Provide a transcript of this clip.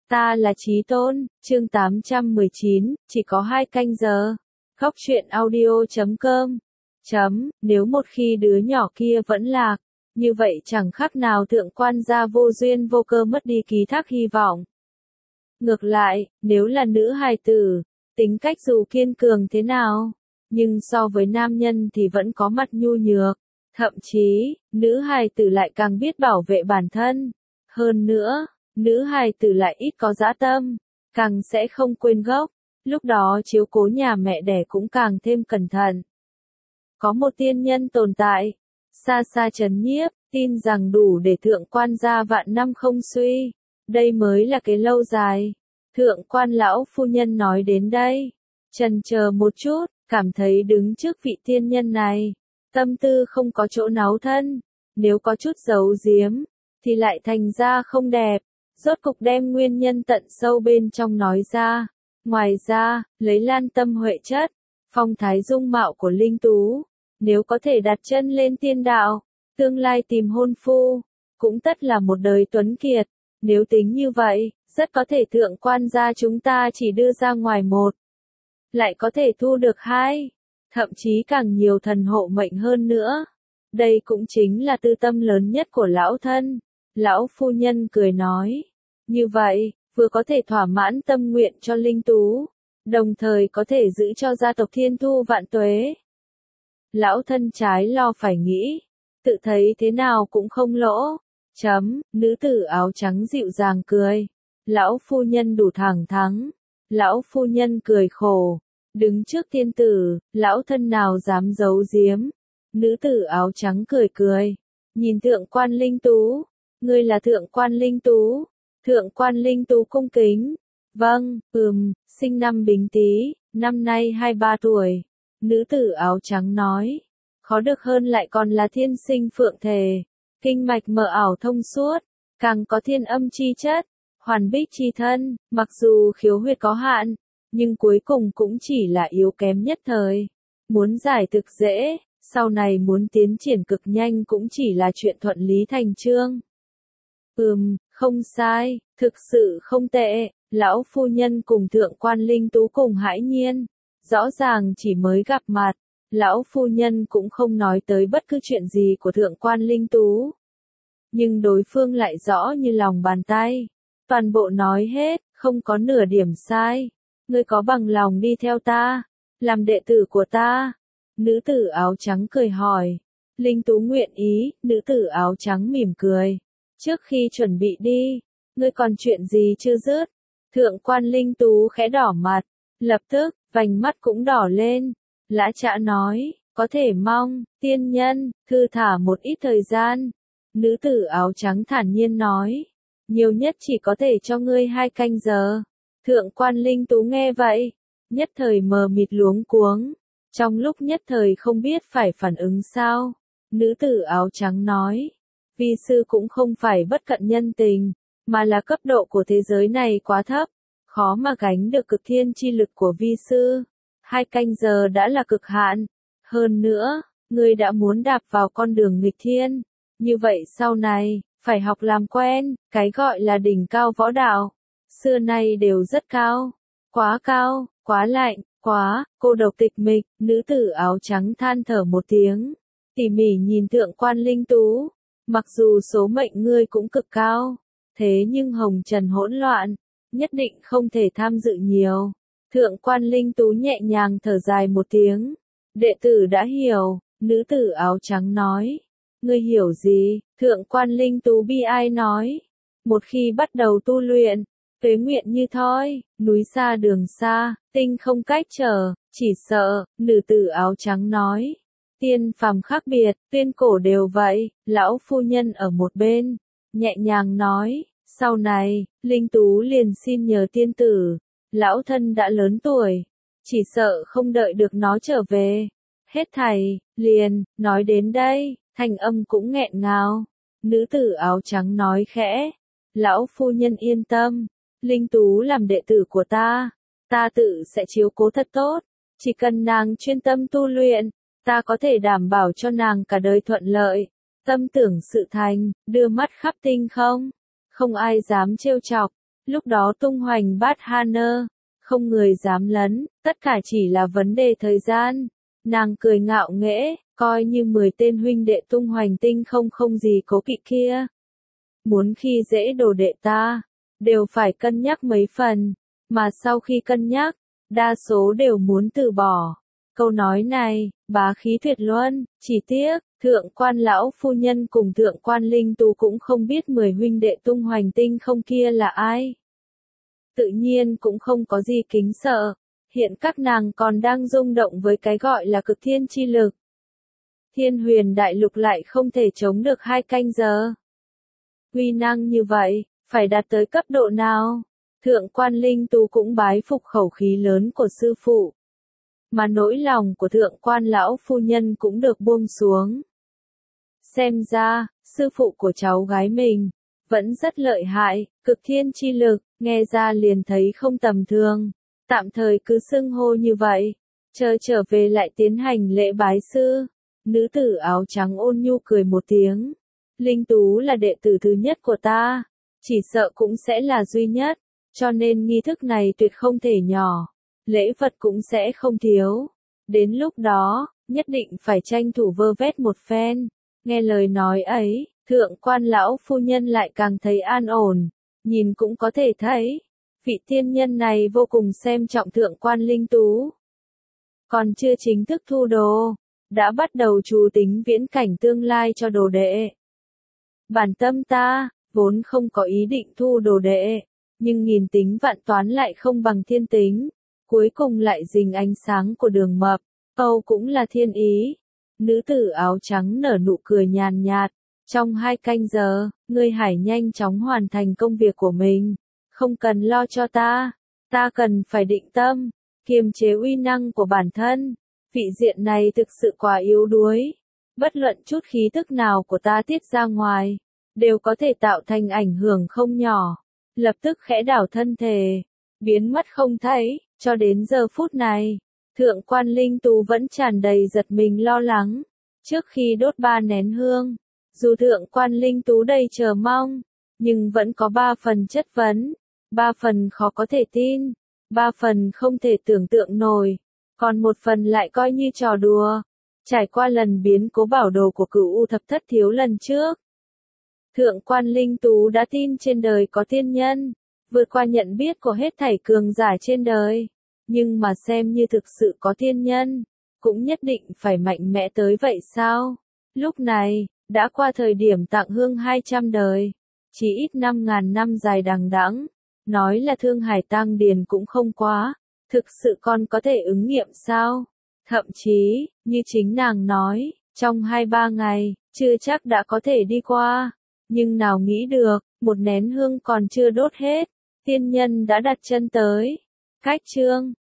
Ta là Chí Tôn, chương 819, chỉ có 2 canh giờ. Góc truyện audio.com. Nếu một khi đứa nhỏ kia vẫn lạc, như vậy chẳng khác nào thượng quan gia vô duyên vô cơ mất đi ký thác hy vọng. Ngược lại, nếu là nữ hài tử, tính cách dù kiên cường thế nào, nhưng so với nam nhân thì vẫn có mặt nhu nhược. Thậm chí, nữ hài tử lại càng biết bảo vệ bản thân. Hơn nữa, nữ hài tử lại ít có dã tâm, càng sẽ không quên gốc, lúc đó chiếu cố nhà mẹ đẻ cũng càng thêm cẩn thận. Có một tiên nhân tồn tại, xa xa trấn nhiếp, tin rằng đủ để thượng quan gia vạn năm không suy, đây mới là cái lâu dài. Thượng quan lão phu nhân nói đến đây, chần chờ một chút, cảm thấy đứng trước vị tiên nhân này, tâm tư không có chỗ náu thân, nếu có chút giấu giếm, thì lại thành ra không đẹp. Rốt cục đem nguyên nhân tận sâu bên trong nói ra. Ngoài ra, lấy lan tâm huệ chất, phong thái dung mạo của Linh Tú, nếu có thể đặt chân lên tiên đạo, tương lai tìm hôn phu, cũng tất là một đời tuấn kiệt. Nếu tính như vậy, rất có thể thượng quan gia chúng ta chỉ đưa ra ngoài một, lại có thể thu được 2, thậm chí càng nhiều thần hộ mệnh hơn nữa. Đây cũng chính là tư tâm lớn nhất của lão thân. Lão phu nhân cười nói, như vậy, vừa có thể thỏa mãn tâm nguyện cho Linh Tú, đồng thời có thể giữ cho gia tộc Thiên Thu vạn tuế. Lão thân trái lo phải nghĩ, tự thấy thế nào cũng không lỗ. Nữ tử áo trắng dịu dàng cười. Lão phu nhân đủ thẳng thắn. Lão phu nhân cười khổ. Đứng trước tiên tử, lão thân nào dám giấu giếm. Nữ tử áo trắng cười cười. Nhìn thượng quan Linh Tú. Ngươi là thượng quan Linh Tú. Thượng quan Linh Tú cung kính. Vâng, sinh năm Bính Tý, năm nay 23 tuổi. Nữ tử áo trắng nói. Khó được hơn lại còn là thiên sinh phượng thể. Kinh mạch mờ ảo thông suốt. Càng có thiên âm chi chất. Hoàn bích chi thân. Mặc dù khiếu huyệt có hạn, nhưng cuối cùng cũng chỉ là yếu kém nhất thời. Muốn giải thực dễ, sau này muốn tiến triển cực nhanh cũng chỉ là chuyện thuận lý thành chương. Không sai, thực sự không tệ. Lão phu nhân cùng thượng quan Linh Tú cùng hãi nhiên. Rõ ràng chỉ mới gặp mặt, lão phu nhân cũng không nói tới bất cứ chuyện gì của thượng quan Linh Tú. Nhưng đối phương lại rõ như lòng bàn tay. Toàn bộ nói hết, không có nửa điểm sai. Ngươi có bằng lòng đi theo ta, làm đệ tử của ta? Nữ tử áo trắng cười hỏi. Linh Tú nguyện ý. Nữ tử áo trắng mỉm cười. Trước khi chuẩn bị đi, ngươi còn chuyện gì chưa dứt? Thượng quan Linh Tú khẽ đỏ mặt, lập tức, vành mắt cũng đỏ lên. Lã Trã nói, có thể mong, tiên nhân, thư thả một ít thời gian. Nữ tử áo trắng thản nhiên nói, nhiều nhất chỉ có thể cho ngươi 2 canh giờ. Thượng quan Linh Tú nghe vậy, nhất thời mờ mịt luống cuống, trong lúc nhất thời không biết phải phản ứng sao. Nữ tử áo trắng nói, vi sư cũng không phải bất cận nhân tình, mà là cấp độ của thế giới này quá thấp, khó mà gánh được cực thiên chi lực của vi sư. 2 canh giờ đã là cực hạn. Hơn nữa, ngươi đã muốn đạp vào con đường nghịch thiên. Như vậy sau này, phải học làm quen, cái gọi là đỉnh cao võ đạo. Xưa nay đều rất cao, quá lạnh, quá, cô độc tịch mịch. Nữ tử áo trắng than thở một tiếng, tỉ mỉ nhìn thượng quan Linh Tú. Mặc dù số mệnh ngươi cũng cực cao, thế nhưng hồng trần hỗn loạn, nhất định không thể tham dự nhiều. Thượng quan Linh Tú nhẹ nhàng thở dài một tiếng. Đệ tử đã hiểu. Nữ tử áo trắng nói. Ngươi hiểu gì? Thượng quan Linh Tú bi ai nói. Một khi bắt đầu tu luyện, tuế nguyện như thoi, núi xa đường xa, tinh không cách trở, chỉ sợ. Nữ tử áo trắng nói. Tiên phàm khác biệt, tuyên cổ đều vậy. Lão phu nhân ở một bên, nhẹ nhàng nói. Sau này, Linh Tú liền xin nhờ tiên tử. Lão thân đã lớn tuổi, chỉ sợ không đợi được nó trở về. Hết thảy, liền, nói đến đây, thanh âm cũng nghẹn ngào. Nữ tử áo trắng nói khẽ. Lão phu nhân yên tâm, Linh Tú làm đệ tử của ta tự sẽ chiếu cố thật tốt. Chỉ cần nàng chuyên tâm tu luyện, ta có thể đảm bảo cho nàng cả đời thuận lợi. Tâm tưởng sự thành, đưa mắt khắp tinh không. Không ai dám trêu chọc. Lúc đó tung hoành bát Hana, không người dám lấn, tất cả chỉ là vấn đề thời gian. Nàng cười ngạo nghễ, coi như 10 tên huynh đệ tung hoành tinh không gì cố kỵ kia. Muốn khi dễ đồ đệ ta, đều phải cân nhắc mấy phần, mà sau khi cân nhắc, đa số đều muốn từ bỏ. Câu nói này, bá khí tuyệt luân, chỉ tiếc, thượng quan lão phu nhân cùng thượng quan linh tú cũng không biết 10 huynh đệ tung hoành tinh không kia là ai. Tự nhiên cũng không có gì kính sợ, hiện các nàng còn đang rung động với cái gọi là cực thiên chi lực. Thiên huyền đại lục lại không thể chống được 2 canh giờ. Uy năng như vậy, phải đạt tới cấp độ nào? Thượng quan linh tú cũng bái phục khẩu khí lớn của sư phụ. Mà nỗi lòng của thượng quan lão phu nhân cũng được buông xuống. Xem ra, sư phụ của cháu gái mình, vẫn rất lợi hại, cực thiên chi lực, nghe ra liền thấy không tầm thường. Tạm thời cứ xưng hô như vậy, chờ trở về lại tiến hành lễ bái sư. Nữ tử áo trắng ôn nhu cười một tiếng. Linh Tú là đệ tử thứ nhất của ta, chỉ sợ cũng sẽ là duy nhất, cho nên nghi thức này tuyệt không thể nhỏ, lễ vật cũng sẽ không thiếu. Đến lúc đó, nhất định phải tranh thủ vơ vét một phen. Nghe lời nói ấy, thượng quan lão phu nhân lại càng thấy an ổn, nhìn cũng có thể thấy, vị tiên nhân này vô cùng xem trọng thượng quan Linh Tú. Còn chưa chính thức thu đồ, đã bắt đầu chú tính viễn cảnh tương lai cho đồ đệ. Bản tâm ta, vốn không có ý định thu đồ đệ, nhưng nghìn tính vạn toán lại không bằng thiên tính, cuối cùng lại dính ánh sáng của đường mập, Âu cũng là thiên ý. Nữ tử áo trắng nở nụ cười nhàn nhạt, trong 2 canh giờ, ngươi hãy nhanh chóng hoàn thành công việc của mình, không cần lo cho ta cần phải định tâm, kiềm chế uy năng của bản thân, vị diện này thực sự quá yếu đuối. Bất luận chút khí tức nào của ta tiết ra ngoài, đều có thể tạo thành ảnh hưởng không nhỏ. Lập tức khẽ đảo thân thể, biến mất không thấy, cho đến giờ phút này, thượng quan Linh Tú vẫn tràn đầy giật mình lo lắng. Trước khi đốt 3 nén hương, dù thượng quan Linh Tú đầy chờ mong, nhưng vẫn có 3 phần chất vấn, 3 phần khó có thể tin, 3 phần không thể tưởng tượng nổi, còn 1 phần lại coi như trò đùa. Trải qua lần biến cố bảo đồ của Cửu U Thập Thất Thiếu lần trước, thượng quan Linh Tú đã tin trên đời có tiên nhân, vượt qua nhận biết của hết thảy cường giả trên đời. Nhưng mà xem như thực sự có tiên nhân, cũng nhất định phải mạnh mẽ tới vậy sao? Lúc này, đã qua thời điểm tặng hương 200 đời, chỉ ít 5.000 năm dài đằng đẵng, nói là Thương Hải Tăng Điền cũng không quá, thực sự còn có thể ứng nghiệm sao? Thậm chí, như chính nàng nói, trong 2-3 ngày, chưa chắc đã có thể đi qua. Nhưng nào nghĩ được, 1 nén hương còn chưa đốt hết, tiên nhân đã đặt chân tới. Cách chương